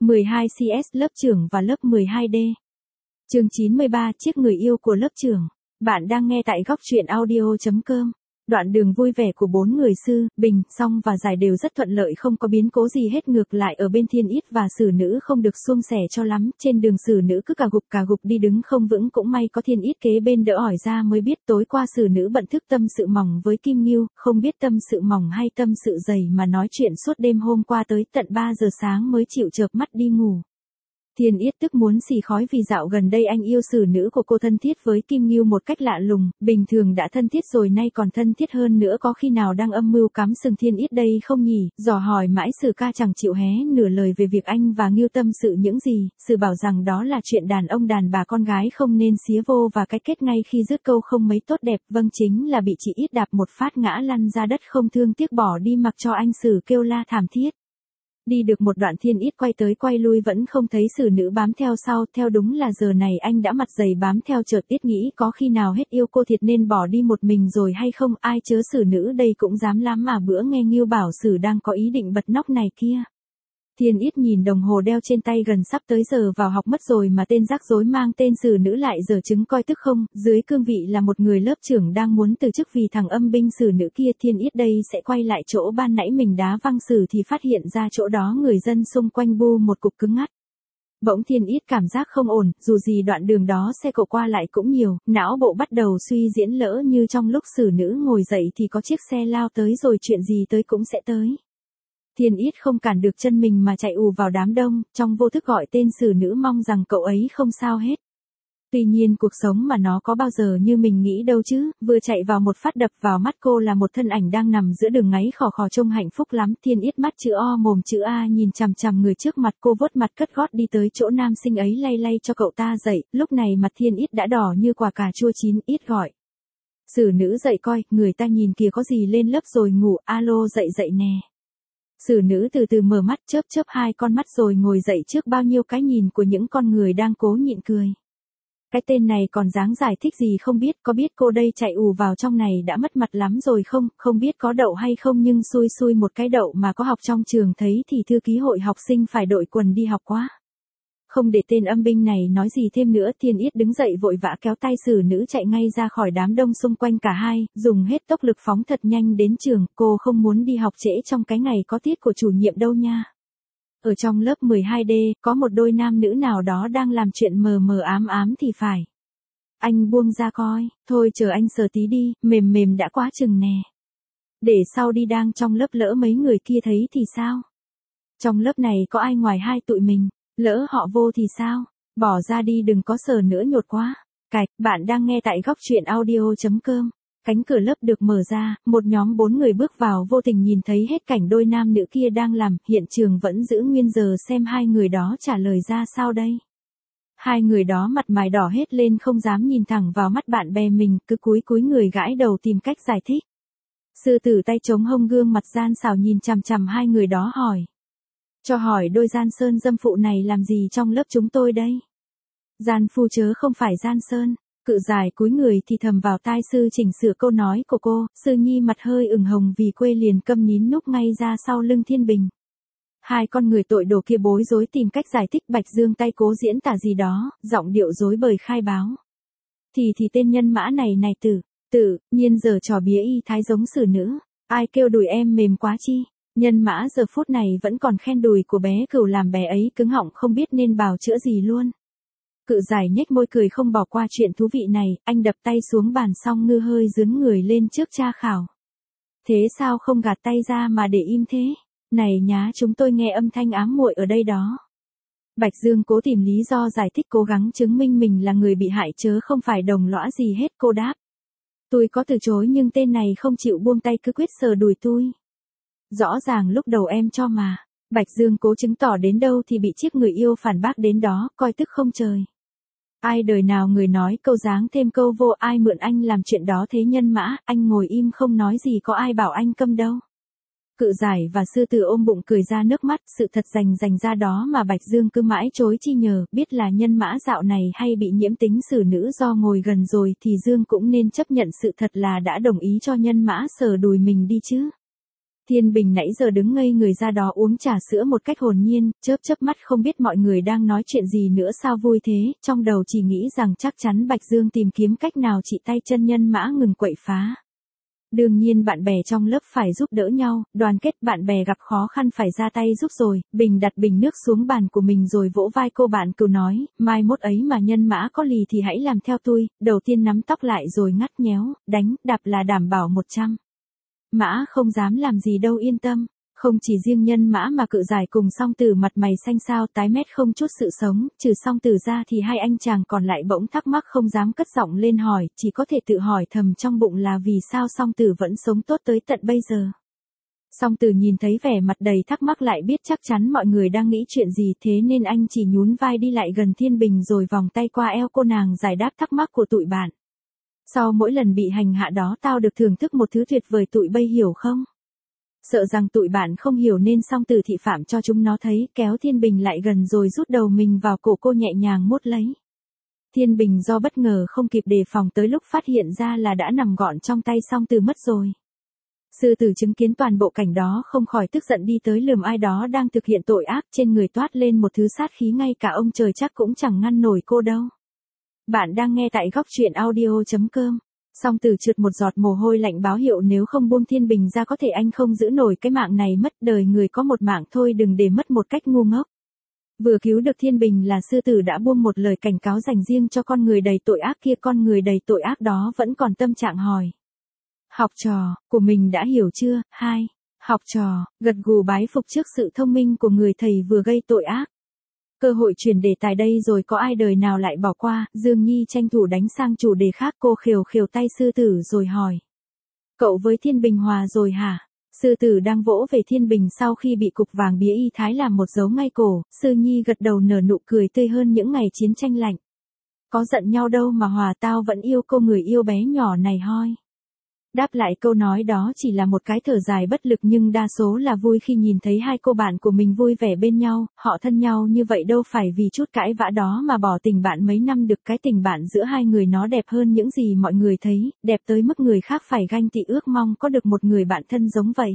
12CS lớp trưởng và lớp 12D. Chương 93 Chiếc người yêu của lớp trưởng. Bạn đang nghe tại góc truyện audio.com. Đoạn đường vui vẻ của bốn người Sư, Bình, Song và Giải đều rất thuận lợi, không có biến cố gì hết. Ngược lại ở bên Thiên Ít và Sử Nữ không được suôn sẻ cho lắm. Trên đường Sử Nữ cứ cà gục đi đứng không vững, cũng may có Thiên Ít kế bên đỡ ỏi ra mới biết tối qua Sử Nữ bận thức tâm sự mỏng với Kim Ngưu, không biết tâm sự mỏng hay tâm sự dày mà nói chuyện suốt đêm hôm qua tới tận 3 giờ sáng mới chịu chợp mắt đi ngủ. Thiên Yết tức muốn xì khói vì dạo gần đây anh yêu Sử Nữ của cô thân thiết với Kim Ngưu một cách lạ lùng, bình thường đã thân thiết rồi nay còn thân thiết hơn nữa, có khi nào đang âm mưu cắm sừng Thiên Yết đây không nhỉ? Dò hỏi mãi Sử ca chẳng chịu hé nửa lời về việc anh và Ngưu tâm sự những gì. Sử bảo rằng đó là chuyện đàn ông đàn bà, con gái không nên xía vô và cái kết ngay khi dứt câu không mấy tốt đẹp. Vâng, chính là bị chị Ít đạp một phát ngã lăn ra đất không thương tiếc bỏ đi, mặc cho anh Sử kêu la thảm thiết. Đi được một đoạn Thiên Ít quay tới quay lui vẫn không thấy Sử Nữ bám theo sau, theo đúng là giờ này anh đã mặt dày bám theo. Chợt Ít nghĩ có khi nào hết yêu cô thiệt nên bỏ đi một mình rồi hay không, ai chớ Sử Nữ đây cũng dám lắm mà, bữa nghe Ngưu bảo Sử đang có ý định bật nóc này kia. Thiên Ít nhìn đồng hồ đeo trên tay, gần sắp tới giờ vào học mất rồi mà tên rắc rối mang tên Sử Nữ lại giở trứng coi tức không, dưới cương vị là một người lớp trưởng đang muốn từ chức vì thằng âm binh Sử Nữ kia. Thiên Ít đây sẽ quay lại chỗ ban nãy mình đá văng Sử thì phát hiện ra chỗ đó người dân xung quanh bu một cục cứng ngắt. Bỗng Thiên Ít cảm giác không ổn, dù gì đoạn đường đó xe cộ qua lại cũng nhiều, não bộ bắt đầu suy diễn, lỡ như trong lúc Sử Nữ ngồi dậy thì có chiếc xe lao tới rồi chuyện gì tới cũng sẽ tới. Thiên Ít không cản được chân mình mà chạy ù vào đám đông, trong vô thức gọi tên Sử Nữ mong rằng cậu ấy không sao hết. Tuy nhiên cuộc sống mà nó có bao giờ như mình nghĩ đâu chứ, vừa chạy vào một phát đập vào mắt cô là một thân ảnh đang nằm giữa đường ngáy khò khò trông hạnh phúc lắm. Thiên Ít mắt chữ O mồm chữ A nhìn chằm chằm người trước mặt, cô vớt mặt cất gót đi tới chỗ nam sinh ấy lay lay cho cậu ta dậy. Lúc này mặt Thiên Ít đã đỏ như quả cà chua chín. Ít gọi: Sử Nữ dậy coi, người ta nhìn kìa, có gì lên lớp rồi ngủ? Alo, dậy dậy nè. Sử Nữ từ từ mở mắt, chớp chớp hai con mắt rồi ngồi dậy trước bao nhiêu cái nhìn của những con người đang cố nhịn cười. Cái tên này còn dáng giải thích gì không biết, có biết cô đây chạy ù vào trong này đã mất mặt lắm rồi không, không biết có đậu hay không, nhưng xui xui một cái đậu mà có học trong trường thấy thì thư ký hội học sinh phải đội quần đi học quá. Không để tên âm binh này nói gì thêm nữa, Thiên Ít đứng dậy vội vã kéo tay Sử Nữ chạy ngay ra khỏi đám đông xung quanh cả hai, dùng hết tốc lực phóng thật nhanh đến trường. Cô không muốn đi học trễ trong cái ngày có tiết của chủ nhiệm đâu nha. Ở trong lớp 12D, có một đôi nam nữ nào đó đang làm chuyện mờ mờ ám ám thì phải. Anh buông ra coi, thôi chờ anh sờ tí đi, mềm mềm đã quá chừng nè. Để sau đi, đang trong lớp lỡ mấy người kia thấy thì sao? Trong lớp này có ai ngoài hai tụi mình, lỡ họ vô thì sao? Bỏ ra đi, đừng có sờ nữa, nhột quá. Cạch, bạn đang nghe tại góc truyện audio.com. Cánh cửa lớp được mở ra, một nhóm 4 người bước vào, vô tình nhìn thấy hết cảnh đôi nam nữ kia đang làm. Hiện trường vẫn giữ nguyên, giờ xem hai người đó trả lời ra sao đây. Hai người đó mặt mày đỏ hết lên, không dám nhìn thẳng vào mắt bạn bè mình, cứ cúi người gãi đầu tìm cách giải thích. Sư tử tay chống hông, gương mặt gian xảo nhìn chằm chằm hai người đó hỏi: Cho hỏi đôi gian sơn dâm phụ này làm gì trong lớp chúng tôi đây? Gian phu chớ không phải gian sơn. Cự Giải cúi người thì thầm vào tai sư, chỉnh sửa câu nói của cô. Sư nhi mặt hơi ửng hồng vì quê liền câm nín núp ngay ra sau lưng Thiên Bình. Hai con người tội đồ kia bối rối tìm cách giải thích. Bạch Dương tay cố diễn tả gì đó, giọng điệu rối bời khai báo. Thì tên nhân mã này tự nhiên giờ trò bía y thái giống Sử Nữ. Ai kêu đùi em mềm quá chi? Nhân mã giờ phút này vẫn còn khen đùi của bé Cửu làm bé ấy cứng họng không biết nên bào chữa gì luôn. Cự Giải nhếch môi cười không bỏ qua chuyện thú vị này, anh đập tay xuống bàn xong ngư hơi dướn người lên trước tra khảo. Thế sao không gạt tay ra mà để im thế? Này nhá, chúng tôi nghe âm thanh ám muội ở đây đó. Bạch Dương cố tìm lý do giải thích, cố gắng chứng minh mình là người bị hại chớ không phải đồng lõa gì hết. Cô đáp: Tôi có từ chối nhưng tên này không chịu buông tay, cứ quyết sờ đùi tôi. Rõ ràng lúc đầu em cho mà. Bạch Dương cố chứng tỏ đến đâu thì bị chiếc người yêu phản bác đến đó, coi tức không trời. Ai đời nào người nói câu dáng thêm câu vô, ai mượn anh làm chuyện đó thế nhân mã, anh ngồi im không nói gì, có ai bảo anh câm đâu. Cự Giải và Sư Tử ôm bụng cười ra nước mắt, sự thật rành ra đó mà Bạch Dương cứ mãi chối chi nhờ, biết là nhân mã dạo này hay bị nhiễm tính Sử Nữ do ngồi gần rồi thì Dương cũng nên chấp nhận sự thật là đã đồng ý cho nhân mã sờ đùi mình đi chứ. Thiên Bình nãy giờ đứng ngây người ra đó uống trà sữa một cách hồn nhiên, chớp chớp mắt không biết mọi người đang nói chuyện gì nữa sao vui thế, trong đầu chỉ nghĩ rằng chắc chắn Bạch Dương tìm kiếm cách nào trị tay chân nhân mã ngừng quậy phá. Đương nhiên bạn bè trong lớp phải giúp đỡ nhau, đoàn kết, bạn bè gặp khó khăn phải ra tay giúp rồi. Bình đặt bình nước xuống bàn của mình rồi vỗ vai cô bạn cừu nói, mai mốt ấy mà nhân mã có lì thì hãy làm theo tôi, đầu tiên nắm tóc lại rồi ngắt nhéo, đánh, đạp là đảm bảo 100. Mã không dám làm gì đâu yên tâm. Không chỉ riêng nhân mã mà Cự Giải cùng Song Tử mặt mày xanh xao tái mét không chút sự sống, trừ Song Tử ra thì hai anh chàng còn lại bỗng thắc mắc không dám cất giọng lên hỏi, chỉ có thể tự hỏi thầm trong bụng là vì sao Song Tử vẫn sống tốt tới tận bây giờ. Song Tử nhìn thấy vẻ mặt đầy thắc mắc lại biết chắc chắn mọi người đang nghĩ chuyện gì, thế nên anh chỉ nhún vai đi lại gần Thiên Bình rồi vòng tay qua eo cô nàng giải đáp thắc mắc của tụi bạn. Sau mỗi lần bị hành hạ đó tao được thưởng thức một thứ tuyệt vời, tụi bay hiểu không? Sợ rằng tụi bạn không hiểu nên Song Tử thị phạm cho chúng nó thấy, kéo Thiên Bình lại gần rồi rút đầu mình vào cổ cô nhẹ nhàng mốt lấy. Thiên Bình do bất ngờ không kịp đề phòng tới lúc phát hiện ra là đã nằm gọn trong tay Song Tử mất rồi. Sư tử chứng kiến toàn bộ cảnh đó không khỏi tức giận đi tới lườm ai đó đang thực hiện tội ác, trên người toát lên một thứ sát khí ngay cả ông trời chắc cũng chẳng ngăn nổi cô đâu. Bạn đang nghe tại góc truyện audio.com. Song Tử trượt một giọt mồ hôi lạnh báo hiệu nếu không buông Thiên Bình ra có thể anh không giữ nổi cái mạng này mất, đời người có một mạng thôi, đừng để mất một cách ngu ngốc. Vừa cứu được Thiên Bình là sư tử đã buông một lời cảnh cáo dành riêng cho con người đầy tội ác kia, con người đầy tội ác đó vẫn còn tâm trạng hỏi. Học trò của mình đã hiểu chưa? Hai. Học trò gật gù bái phục trước sự thông minh của người thầy vừa gây tội ác. Cơ hội chuyển đề tài đây rồi, có ai đời nào lại bỏ qua, Dương Nhi tranh thủ đánh sang chủ đề khác, cô khều khều tay sư tử rồi hỏi. Cậu với Thiên Bình hòa rồi hả? Sư tử đang vỗ về Thiên Bình sau khi bị cục vàng bía y thái làm một dấu ngay cổ, Sư Nhi gật đầu nở nụ cười tươi hơn những ngày chiến tranh lạnh. Có giận nhau đâu mà hòa, tao vẫn yêu cô người yêu bé nhỏ này hoi. Đáp lại câu nói đó chỉ là một cái thở dài bất lực, nhưng đa số là vui khi nhìn thấy hai cô bạn của mình vui vẻ bên nhau, họ thân nhau như vậy đâu phải vì chút cãi vã đó mà bỏ tình bạn mấy năm được. Cái tình bạn giữa hai người nó đẹp hơn những gì mọi người thấy, đẹp tới mức người khác phải ganh tị ước mong có được một người bạn thân giống vậy.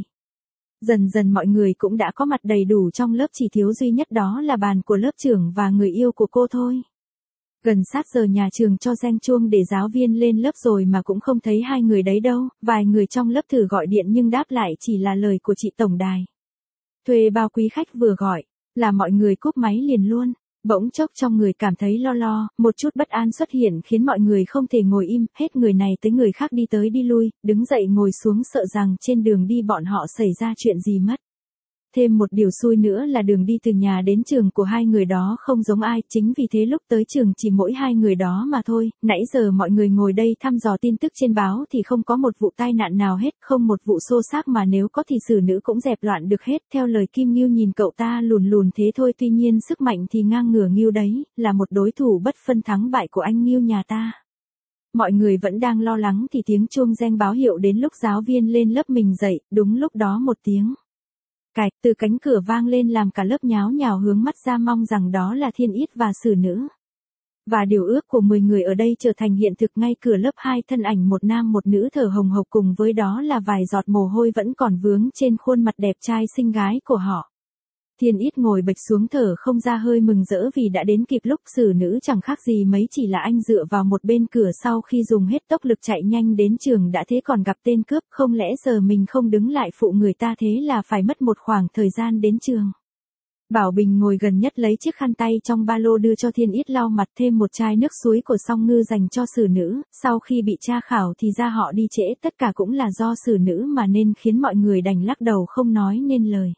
Dần dần mọi người cũng đã có mặt đầy đủ trong lớp, chỉ thiếu duy nhất đó là bàn của lớp trưởng và người yêu của cô thôi. Gần sát giờ nhà trường cho reng chuông để giáo viên lên lớp rồi mà cũng không thấy hai người đấy đâu, vài người trong lớp thử gọi điện nhưng đáp lại chỉ là lời của chị tổng đài. Thuê bao quý khách vừa gọi, là mọi người cúp máy liền luôn. Bỗng chốc trong người cảm thấy lo lo, một chút bất an xuất hiện khiến mọi người không thể ngồi im, hết người này tới người khác đi tới đi lui, đứng dậy ngồi xuống sợ rằng trên đường đi bọn họ xảy ra chuyện gì mất. Thêm một điều xui nữa là đường đi từ nhà đến trường của hai người đó không giống ai, chính vì thế lúc tới trường chỉ mỗi hai người đó mà thôi. Nãy giờ mọi người ngồi đây thăm dò tin tức trên báo thì không có một vụ tai nạn nào hết, không một vụ xô xát, mà nếu có thì xử nữ cũng dẹp loạn được hết. Theo lời Kim Ngưu nhìn cậu ta lùn lùn thế thôi, tuy nhiên sức mạnh thì ngang ngửa Ngưu đấy, là một đối thủ bất phân thắng bại của anh Ngưu nhà ta. Mọi người vẫn đang lo lắng thì tiếng chuông reng báo hiệu đến lúc giáo viên lên lớp mình dậy, đúng lúc đó một tiếng cạch từ cánh cửa vang lên làm cả lớp nháo nhào hướng mắt ra mong rằng đó là Thiên Yết và Sử Nữ. Và điều ước của 10 người ở đây trở thành hiện thực, ngay cửa lớp hai thân ảnh một nam một nữ thở hồng hộc, cùng với đó là vài giọt mồ hôi vẫn còn vướng trên khuôn mặt đẹp trai xinh gái của họ. Thiên Yết ngồi bệch xuống thở không ra hơi mừng rỡ vì đã đến kịp lúc. Sử Nữ chẳng khác gì mấy, chỉ là anh dựa vào một bên cửa sau khi dùng hết tốc lực chạy nhanh đến trường đã thế còn gặp tên cướp, không lẽ giờ mình không đứng lại phụ người ta thế là phải mất một khoảng thời gian đến trường. Bảo Bình ngồi gần nhất lấy chiếc khăn tay trong ba lô đưa cho Thiên Yết lau mặt, thêm một chai nước suối của Song Ngư dành cho Sử Nữ. Sau khi bị tra khảo thì ra họ đi trễ, tất cả cũng là do Sử Nữ mà nên khiến mọi người đành lắc đầu không nói nên lời.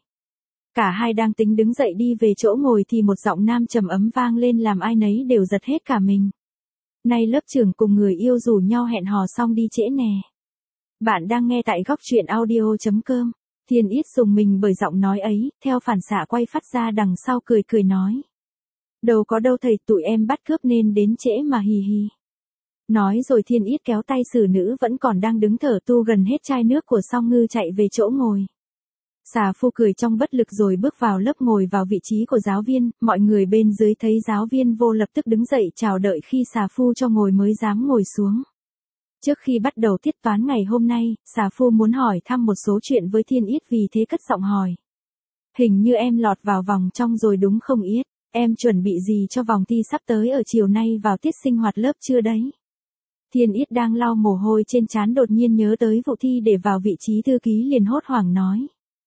Cả hai đang tính đứng dậy đi về chỗ ngồi thì một giọng nam trầm ấm vang lên làm ai nấy đều giật hết cả mình. Nay lớp trưởng cùng người yêu rủ nhau hẹn hò xong đi trễ nè. Bạn đang nghe tại góc truyện audio.com. Thiên Yết dùng mình bởi giọng nói ấy, theo phản xạ quay phát ra đằng sau cười cười nói. Đâu có đâu thầy, tụi em bắt cướp nên đến trễ mà hì hì. Nói rồi Thiên Yết kéo tay Sử Nữ vẫn còn đang đứng thở tu gần hết chai nước của Song Ngư chạy về chỗ ngồi. Xà Phu cười trong bất lực rồi bước vào lớp ngồi vào vị trí của giáo viên, mọi người bên dưới thấy giáo viên vô lập tức đứng dậy chào đợi khi Xà Phu cho ngồi mới dám ngồi xuống. Trước khi bắt đầu tiết toán ngày hôm nay, xà phu muốn hỏi thăm một số chuyện với Thiên Yết vì thế cất giọng hỏi. Hình như em lọt vào vòng trong rồi đúng không Yết? Em chuẩn bị gì cho vòng thi sắp tới ở chiều nay vào tiết sinh hoạt lớp chưa đấy? Thiên Yết đang lau mồ hôi trên trán đột nhiên nhớ tới vụ thi để vào vị trí thư ký liền hốt hoảng nói.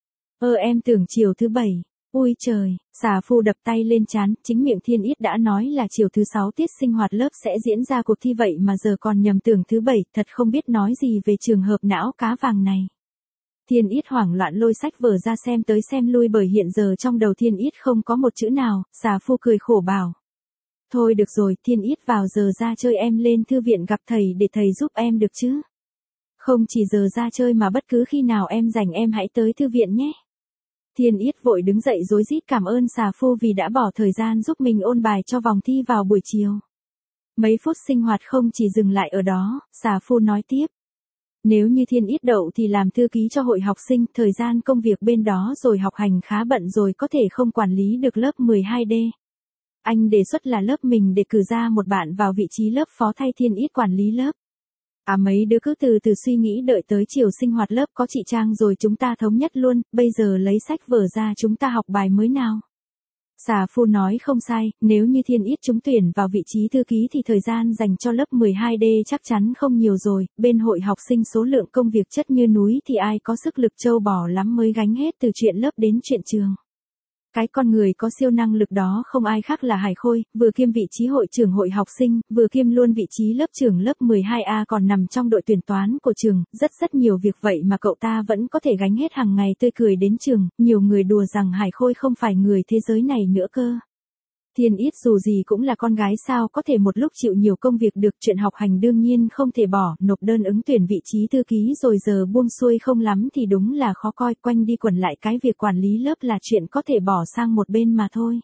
Em tưởng chiều thứ 7. Ui trời, xà phu đập tay lên trán, chính miệng Thiên Yết đã nói là chiều thứ 6 tiết sinh hoạt lớp sẽ diễn ra cuộc thi vậy mà giờ còn nhầm tưởng thứ 7, thật không biết nói gì về trường hợp não cá vàng này. Thiên Yết hoảng loạn lôi sách vở ra xem tới xem lui bởi hiện giờ trong đầu Thiên Yết không có một chữ nào, xà phu cười khổ bảo. Thôi được rồi, Thiên Yết vào giờ ra chơi em lên thư viện gặp thầy để thầy giúp em được chứ. Không chỉ giờ ra chơi mà bất cứ khi nào em rảnh em hãy tới thư viện nhé. Thiên Yết vội đứng dậy rối rít cảm ơn xà phu vì đã bỏ thời gian giúp mình ôn bài cho vòng thi vào buổi chiều. Mấy phút sinh hoạt không chỉ dừng lại ở đó, xà phu nói tiếp. Nếu như Thiên Yết đậu thì làm thư ký cho hội học sinh, thời gian công việc bên đó rồi học hành khá bận rồi có thể không quản lý được lớp 12D. Anh đề xuất là lớp mình để cử ra một bạn vào vị trí lớp phó thay Thiên Yết quản lý lớp. Mấy đứa cứ từ từ suy nghĩ đợi tới chiều sinh hoạt lớp có chị Trang rồi chúng ta thống nhất luôn, bây giờ lấy sách vở ra chúng ta học bài mới nào. Xà phu nói không sai, nếu như Thiên Yết trúng tuyển vào vị trí thư ký thì thời gian dành cho lớp 12D chắc chắn không nhiều rồi, bên hội học sinh số lượng công việc chất như núi thì ai có sức lực trâu bò lắm mới gánh hết từ chuyện lớp đến chuyện trường. Cái con người có siêu năng lực đó không ai khác là Hải Khôi, vừa kiêm vị trí hội trưởng hội học sinh, vừa kiêm luôn vị trí lớp trưởng lớp 12A còn nằm trong đội tuyển toán của trường, rất nhiều việc vậy mà cậu ta vẫn có thể gánh hết hàng ngày tươi cười đến trường, nhiều người đùa rằng Hải Khôi không phải người thế giới này nữa cơ. Thiên Yết dù gì cũng là con gái sao có thể một lúc chịu nhiều công việc được, chuyện học hành đương nhiên không thể bỏ, nộp đơn ứng tuyển vị trí thư ký rồi giờ buông xuôi không lắm thì đúng là khó coi, quanh đi quẩn lại cái việc quản lý lớp là chuyện có thể bỏ sang một bên mà thôi.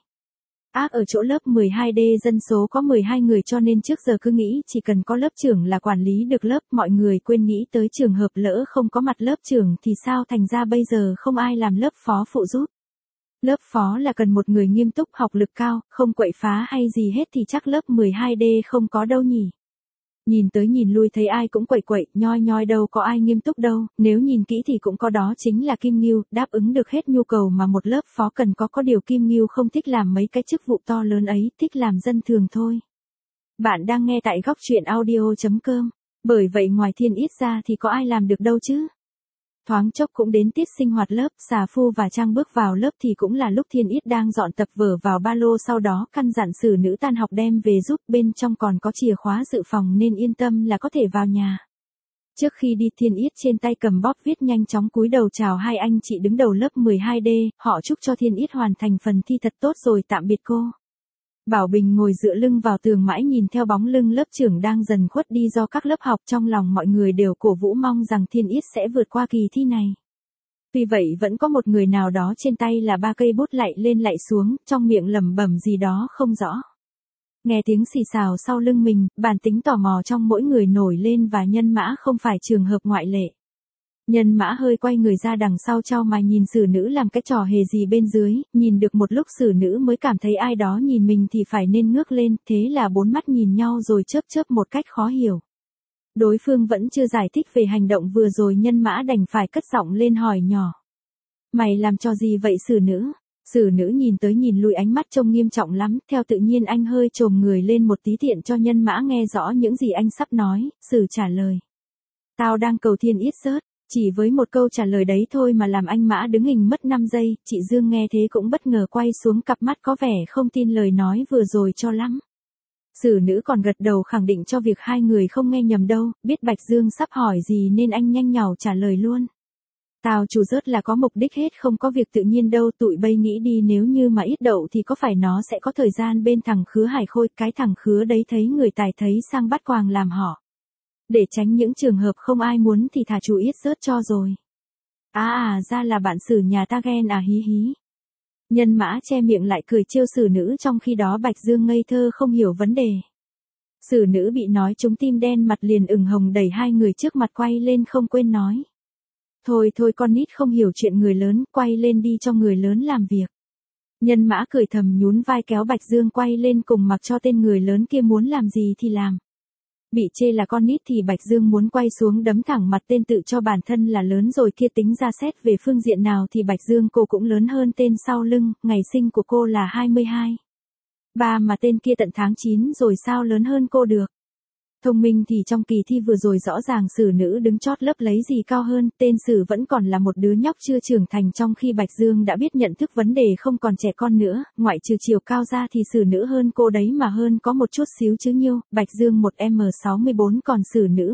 Ở chỗ lớp 12D dân số có 12 người cho nên trước giờ cứ nghĩ chỉ cần có lớp trưởng là quản lý được lớp, mọi người quên nghĩ tới trường hợp lỡ không có mặt lớp trưởng thì sao, thành ra bây giờ không ai làm lớp phó phụ giúp. Lớp phó là cần một người nghiêm túc học lực cao, không quậy phá hay gì hết thì chắc lớp 12D không có đâu nhỉ. Nhìn tới nhìn lui thấy ai cũng quậy quậy, nhoi đâu có ai nghiêm túc đâu, nếu nhìn kỹ thì cũng có, đó chính là Kim Ngưu, đáp ứng được hết nhu cầu mà một lớp phó cần có điều Kim Ngưu không thích làm mấy cái chức vụ to lớn ấy, thích làm dân thường thôi. Bạn đang nghe tại góc truyện audio.com, bởi vậy ngoài Thiên Yết ra thì có ai làm được đâu chứ. Thoáng chốc cũng đến tiết sinh hoạt lớp, xà phu và Trang bước vào lớp thì cũng là lúc Thiên Yết đang dọn tập vở vào ba lô, sau đó căn dặn xử nữ tan học đem về giúp, bên trong còn có chìa khóa dự phòng nên yên tâm là có thể vào nhà. Trước khi đi Thiên Yết trên tay cầm bóp viết nhanh chóng cúi đầu chào hai anh chị đứng đầu lớp 12D, họ chúc cho Thiên Yết hoàn thành phần thi thật tốt rồi tạm biệt cô. Bảo Bình ngồi dựa lưng vào tường mãi nhìn theo bóng lưng lớp trưởng đang dần khuất đi do các lớp học, trong lòng mọi người đều cổ vũ mong rằng Thiên Yết sẽ vượt qua kỳ thi này. Tuy vậy vẫn có một người nào đó trên tay là 3 cây bút lạy lên lạy xuống, trong miệng lẩm bẩm gì đó không rõ. Nghe tiếng xì xào sau lưng mình, bản tính tò mò trong mỗi người nổi lên và Nhân Mã không phải trường hợp ngoại lệ. Nhân Mã hơi quay người ra đằng sau chau mày nhìn xử nữ làm cái trò hề gì bên dưới, nhìn được một lúc xử nữ mới cảm thấy ai đó nhìn mình thì phải nên ngước lên, thế là bốn mắt nhìn nhau rồi chớp một cách khó hiểu. Đối phương vẫn chưa giải thích về hành động vừa rồi, Nhân Mã đành phải cất giọng lên hỏi nhỏ. Mày làm trò gì vậy xử nữ? Xử nữ nhìn tới nhìn lui ánh mắt trông nghiêm trọng lắm, theo tự nhiên anh hơi chồm người lên một tí tiện cho Nhân Mã nghe rõ những gì anh sắp nói, xử trả lời. Tao đang cầu Thiên Yết rớt. Chỉ với một câu trả lời đấy thôi mà làm anh Mã đứng hình mất 5 giây, chị Dương nghe thế cũng bất ngờ quay xuống, cặp mắt có vẻ không tin lời nói vừa rồi cho lắm. Xử nữ còn gật đầu khẳng định cho việc hai người không nghe nhầm đâu, biết Bạch Dương sắp hỏi gì nên anh nhanh nhảu trả lời luôn. Tao chủ rớt là có mục đích hết, không có việc tự nhiên đâu, tụi bay nghĩ đi, nếu như mà ít đậu thì có phải nó sẽ có thời gian bên thằng Khứa Hải Khôi, cái thằng Khứa đấy thấy người tài thấy sang bắt quàng làm họ. Để tránh những trường hợp không ai muốn thì thả chú Yết rớt cho rồi. Ra là bạn xử nhà ta ghen hí hí. Nhân Mã che miệng lại cười trêu xử nữ, trong khi đó Bạch Dương ngây thơ không hiểu vấn đề. Xử nữ bị nói trúng tim đen mặt liền ửng hồng đẩy hai người trước mặt quay lên không quên nói. Thôi con nít không hiểu chuyện người lớn, quay lên đi cho người lớn làm việc. Nhân Mã cười thầm nhún vai kéo Bạch Dương quay lên cùng mặc cho tên người lớn kia muốn làm gì thì làm. Bị chê là con nít thì Bạch Dương muốn quay xuống đấm thẳng mặt tên tự cho bản thân là lớn rồi kia, tính ra xét về phương diện nào thì Bạch Dương cô cũng lớn hơn tên sau lưng, ngày sinh của cô là 22. Ba mà tên kia tận tháng 9 rồi sao lớn hơn cô được. Thông minh thì trong kỳ thi vừa rồi rõ ràng Sử Nữ đứng chót lớp lấy gì cao hơn, tên Sử vẫn còn là một đứa nhóc chưa trưởng thành, trong khi Bạch Dương đã biết nhận thức vấn đề không còn trẻ con nữa, ngoại trừ chiều cao ra thì Sử Nữ hơn cô đấy mà hơn có một chút xíu chứ nhiêu, Bạch Dương 1m64 còn Sử Nữ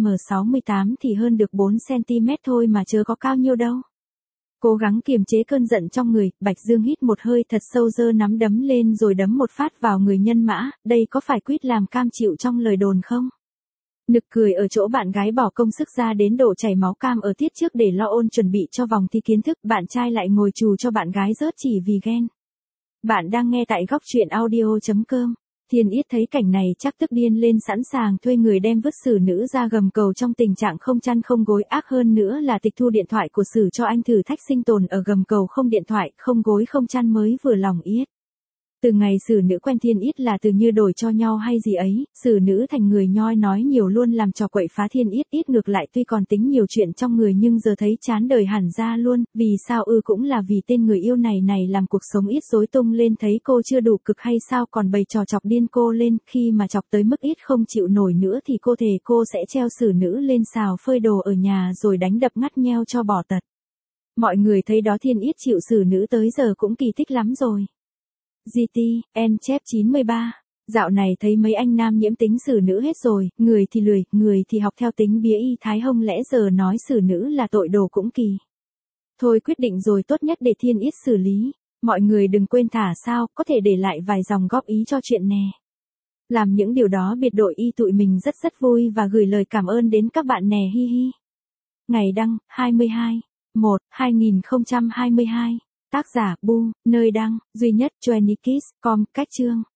1m68 thì hơn được 4cm thôi mà chớ có cao nhiêu đâu. Cố gắng kiềm chế cơn giận trong người, Bạch Dương hít một hơi thật sâu, giơ nắm đấm lên rồi đấm một phát vào người Nhân Mã, đây có phải quýt làm cam chịu trong lời đồn không? Nực cười ở chỗ bạn gái bỏ công sức ra đến độ chảy máu cam ở tiết trước để lo ôn chuẩn bị cho vòng thi kiến thức, bạn trai lại ngồi chù cho bạn gái rớt chỉ vì ghen. Bạn đang nghe tại góc truyện audio.com. Thiên Yết thấy cảnh này chắc tức điên lên, sẵn sàng thuê người đem vứt Sử Nữ ra gầm cầu trong tình trạng không chăn không gối, ác hơn nữa là tịch thu điện thoại của Sử cho anh thử thách sinh tồn ở gầm cầu không điện thoại, không gối không chăn mới vừa lòng Yết. Từ ngày Sử Nữ quen Thiên Yết là từ như đổi cho nhau hay gì ấy, Sử Nữ thành người nhoi nói nhiều luôn, làm trò quậy phá Thiên Yết. Yết ngược lại tuy còn tính nhiều chuyện trong người nhưng giờ thấy chán đời hẳn ra luôn, vì sao cũng là vì tên người yêu này làm cuộc sống Yết rối tung lên, thấy cô chưa đủ cực hay sao còn bày trò chọc điên cô lên, khi mà chọc tới mức Yết không chịu nổi nữa thì cô thề cô sẽ treo Sử Nữ lên xào phơi đồ ở nhà rồi đánh đập ngắt nheo cho bỏ tật. Mọi người thấy đó Thiên Yết chịu Sử Nữ tới giờ cũng kỳ tích lắm rồi. GT, N chép 93. Dạo này thấy mấy anh nam nhiễm tính Sử Nữ hết rồi, người thì lười, người thì học theo tính bía y thái hông, lẽ giờ nói Sử Nữ là tội đồ cũng kỳ. Thôi quyết định rồi, tốt nhất để Thiên Yết xử lý. Mọi người đừng quên thả sao, có thể để lại vài dòng góp ý cho chuyện nè. Làm những điều đó biệt đội y tụi mình rất vui và gửi lời cảm ơn đến các bạn nè, hi hi. Ngày đăng, 22/1/2022. Tác giả Bu, nơi đăng, duy nhất, Joannikis.com, cách chương.